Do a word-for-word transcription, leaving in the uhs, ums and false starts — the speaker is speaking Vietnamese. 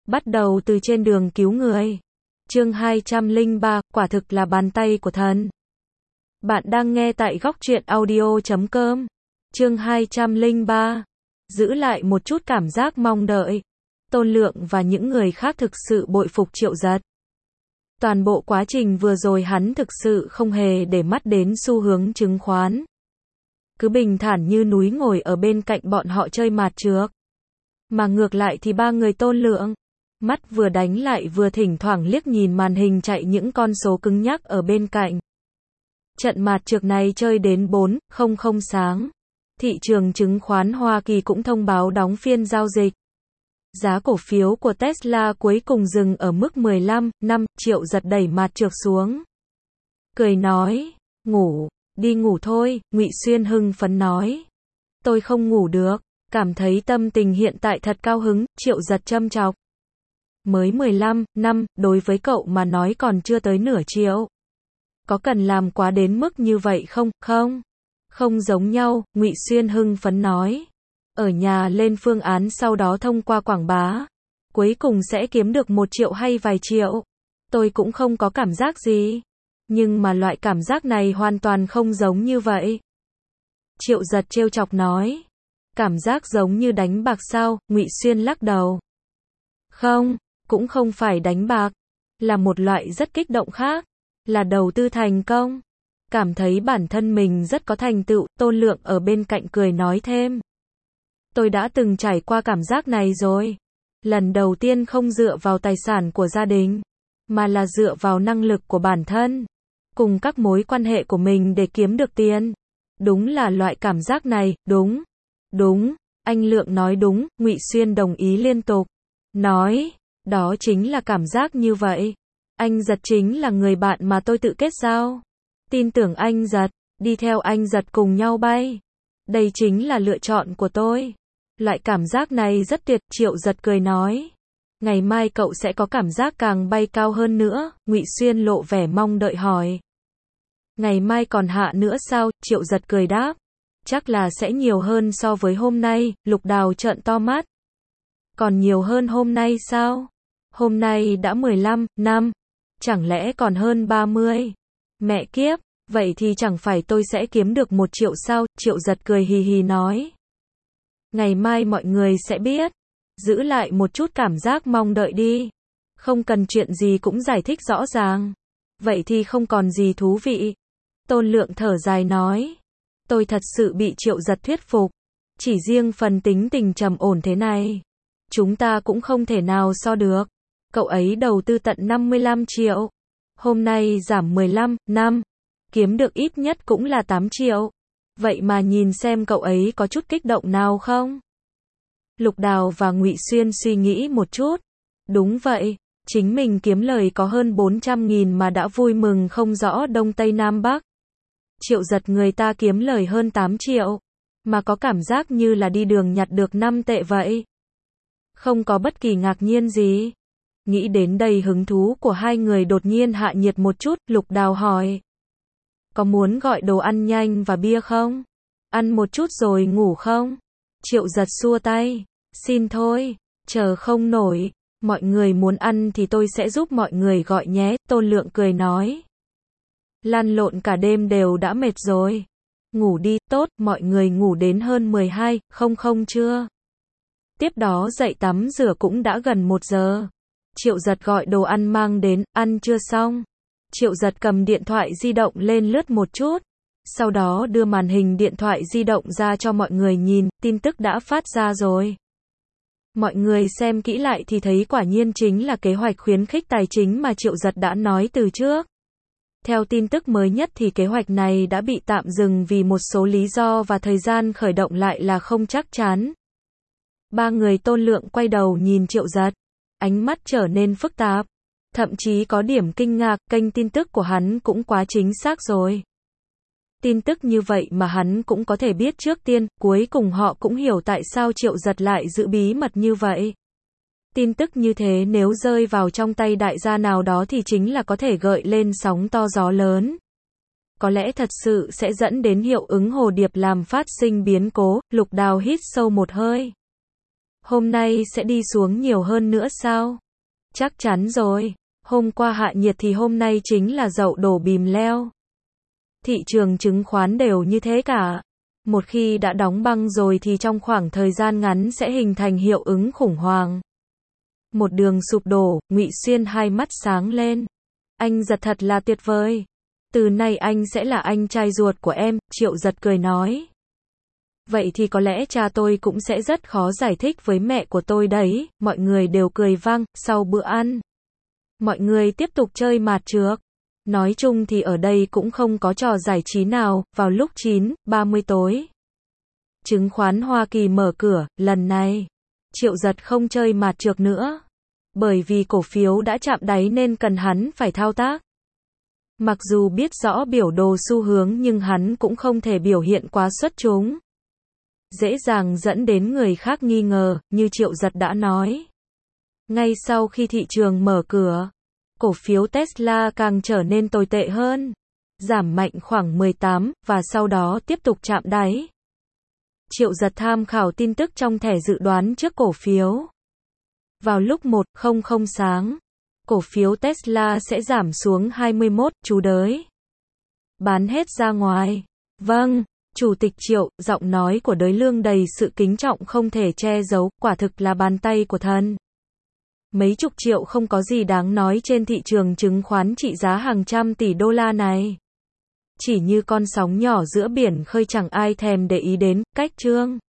Bắt đầu từ trên đường cứu người. Chương hai trăm lẻ ba, quả thực là bàn tay của thần. Bạn đang nghe tại góc truyện audio chấm com. Chương hai trăm lẻ ba. Giữ lại một chút cảm giác mong đợi. Tôn Lượng và những người khác thực sự bội phục Triệu Giật. Toàn bộ quá trình vừa rồi hắn thực sự không hề để mắt đến xu hướng chứng khoán. Cứ bình thản như núi ngồi ở bên cạnh bọn họ chơi mạt trược. Mà ngược lại thì ba người Tôn Lượng, mắt vừa đánh lại vừa thỉnh thoảng liếc nhìn màn hình chạy những con số cứng nhắc ở bên cạnh. Trận mạt trược này chơi đến bốn không không sáng. Thị trường chứng khoán Hoa Kỳ cũng thông báo đóng phiên giao dịch. Giá cổ phiếu của Tesla cuối cùng dừng ở mức mười lăm năm, Triệu Giật đẩy mạt trược xuống. Cười nói, ngủ, đi ngủ thôi, Ngụy Xuyên hưng phấn nói. Tôi không ngủ được, cảm thấy tâm tình hiện tại thật cao hứng, Triệu Giật châm chọc. Mới mười lăm năm, đối với cậu mà nói còn chưa tới nửa triệu. Có cần làm quá đến mức như vậy không? Không. Không giống nhau, Ngụy Xuyên hưng phấn nói. Ở nhà lên phương án sau đó thông qua quảng bá. Cuối cùng sẽ kiếm được một triệu hay vài triệu. Tôi cũng không có cảm giác gì. Nhưng mà loại cảm giác này hoàn toàn không giống như vậy. Triệu Giật trêu chọc nói. Cảm giác giống như đánh bạc sao? Ngụy Xuyên lắc đầu. Không, cũng không phải đánh bạc. Là một loại rất kích động khác. Là đầu tư thành công. Cảm thấy bản thân mình rất có thành tựu, Tôn Lượng ở bên cạnh cười nói thêm. Tôi đã từng trải qua cảm giác này rồi. Lần đầu tiên không dựa vào tài sản của gia đình, mà là dựa vào năng lực của bản thân, cùng các mối quan hệ của mình để kiếm được tiền. Đúng là loại cảm giác này, đúng. Đúng, anh Lượng nói đúng, Ngụy Xuyên đồng ý liên tục. Nói, đó chính là cảm giác như vậy. Anh Giật chính là người bạn mà tôi tự kết giao. Tin tưởng anh Giật, đi theo anh Giật cùng nhau bay. Đây chính là lựa chọn của tôi. Loại cảm giác này rất tuyệt, Triệu Giật cười nói. Ngày mai cậu sẽ có cảm giác càng bay cao hơn nữa, Ngụy Xuyên lộ vẻ mong đợi hỏi. Ngày mai còn hạ nữa sao? Triệu Giật cười đáp. Chắc là sẽ nhiều hơn so với hôm nay, Lục Đào trợn to mắt. Còn nhiều hơn hôm nay sao? Hôm nay đã mười lăm năm, chẳng lẽ còn hơn ba mươi? Mẹ kiếp, vậy thì chẳng phải tôi sẽ kiếm được một triệu sao? Triệu Giật cười hì hì nói. Ngày mai mọi người sẽ biết. Giữ lại một chút cảm giác mong đợi đi. Không cần chuyện gì cũng giải thích rõ ràng. Vậy thì không còn gì thú vị. Tôn Lượng thở dài nói. Tôi thật sự bị Triệu Giật thuyết phục. Chỉ riêng phần tính tình trầm ổn thế này, chúng ta cũng không thể nào so được. Cậu ấy đầu tư tận năm mươi lăm triệu. Hôm nay giảm mười lăm năm. Kiếm được ít nhất cũng là tám triệu. Vậy mà nhìn xem cậu ấy có chút kích động nào không? Lục Đào và Ngụy Xuyên suy nghĩ một chút. Đúng vậy, chính mình kiếm lời có hơn bốn trăm nghìn mà đã vui mừng không rõ Đông Tây Nam Bắc. Triệu Giật người ta kiếm lời hơn tám triệu. Mà có cảm giác như là đi đường nhặt được năm tệ vậy. Không có bất kỳ ngạc nhiên gì. Nghĩ đến đây hứng thú của hai người đột nhiên hạ nhiệt một chút, Lục Đào hỏi. Có muốn gọi đồ ăn nhanh và bia không? Ăn một chút rồi ngủ không? Triệu Giật xua tay. Xin thôi, chờ không nổi. Mọi người muốn ăn thì tôi sẽ giúp mọi người gọi nhé, Tôn Lượng cười nói. Lăn lộn cả đêm đều đã mệt rồi. Ngủ đi, tốt, mọi người ngủ đến hơn mười hai không không trưa. Tiếp đó dậy tắm rửa cũng đã gần một giờ. Triệu Giật gọi đồ ăn mang đến, ăn chưa xong. Triệu Giật cầm điện thoại di động lên lướt một chút. Sau đó đưa màn hình điện thoại di động ra cho mọi người nhìn, tin tức đã phát ra rồi. Mọi người xem kỹ lại thì thấy quả nhiên chính là kế hoạch khuyến khích tài chính mà Triệu Giật đã nói từ trước. Theo tin tức mới nhất thì kế hoạch này đã bị tạm dừng vì một số lý do và thời gian khởi động lại là không chắc chắn. Ba người Tôn Lượng quay đầu nhìn Triệu Giật. Ánh mắt trở nên phức tạp. Thậm chí có điểm kinh ngạc, kênh tin tức của hắn cũng quá chính xác rồi. Tin tức như vậy mà hắn cũng có thể biết trước tiên, cuối cùng họ cũng hiểu tại sao Triệu Giật lại giữ bí mật như vậy. Tin tức như thế nếu rơi vào trong tay đại gia nào đó thì chính là có thể gợi lên sóng to gió lớn. Có lẽ thật sự sẽ dẫn đến hiệu ứng hồ điệp làm phát sinh biến cố, Lục Đào hít sâu một hơi. Hôm nay sẽ đi xuống nhiều hơn nữa sao? Chắc chắn rồi. Hôm qua hạ nhiệt thì hôm nay chính là dậu đổ bìm leo. Thị trường chứng khoán đều như thế cả. Một khi đã đóng băng rồi thì trong khoảng thời gian ngắn sẽ hình thành hiệu ứng khủng hoảng. Một đường sụp đổ, Ngụy Xuyên hai mắt sáng lên. Anh Giật thật là tuyệt vời. Từ nay anh sẽ là anh trai ruột của em, Triệu Giật cười nói. Vậy thì có lẽ cha tôi cũng sẽ rất khó giải thích với mẹ của tôi đấy. Mọi người đều cười vang. Sau bữa ăn, mọi người tiếp tục chơi mạt trược. Nói chung thì ở đây cũng không có trò giải trí nào. Vào lúc chín ba mươi tối, chứng khoán Hoa Kỳ mở cửa. Lần này Triệu Giật không chơi mạt trược nữa, bởi vì cổ phiếu đã chạm đáy nên cần hắn phải thao tác. Mặc dù biết rõ biểu đồ xu hướng nhưng hắn cũng không thể biểu hiện quá xuất chúng, dễ dàng dẫn đến người khác nghi ngờ, như Triệu Giật đã nói. Ngay sau khi thị trường mở cửa, cổ phiếu Tesla càng trở nên tồi tệ hơn, giảm mạnh khoảng mười tám, và sau đó tiếp tục chạm đáy. Triệu Giật tham khảo tin tức trong thẻ dự đoán trước cổ phiếu. Vào lúc một giờ sáng, cổ phiếu Tesla sẽ giảm xuống hai mươi mốt, chú đới. Bán hết ra ngoài. Vâng, Chủ tịch Triệu, giọng nói của Đới Lương đầy sự kính trọng không thể che giấu, quả thực là bàn tay của thần. Mấy chục triệu không có gì đáng nói trên thị trường chứng khoán trị giá hàng trăm tỷ đô la này. Chỉ như con sóng nhỏ giữa biển khơi chẳng ai thèm để ý đến, cách chương.